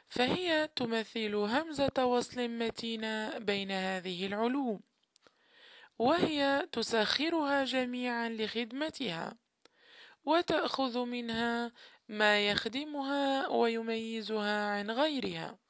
فهي تمثل همزة وصل متينة بين هذه العلوم، وهي تسخرها جميعا لخدمتها، وتأخذ منها ما يخدمها ويميزها عن غيرها.